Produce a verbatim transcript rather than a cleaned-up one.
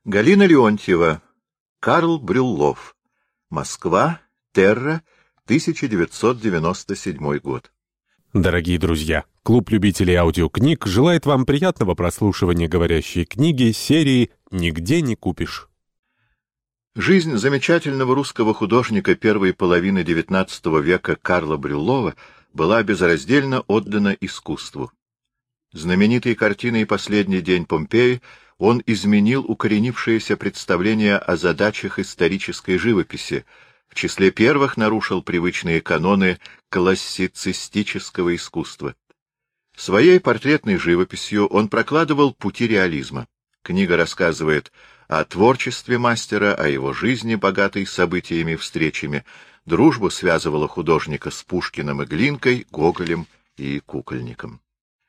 Галина Леонтьева. Карл Брюллов. Москва. Терра. тысяча девятьсот девяносто седьмой год. Дорогие друзья, клуб любителей аудиокниг желает вам приятного прослушивания говорящей книги серии «Нигде не купишь». Жизнь замечательного русского художника первой половины девятнадцатого века Карла Брюллова была безраздельно отдана искусству. Знаменитой картиной «Последний день Помпеи» он изменил укоренившееся представление о задачах исторической живописи, в числе первых нарушил привычные каноны классицистического искусства. Своей портретной живописью он прокладывал пути реализма. Книга рассказывает о творчестве мастера, о его жизни, богатой событиями и встречами. Дружба связывала художника с Пушкиным и Глинкой, Гоголем и Кукольником.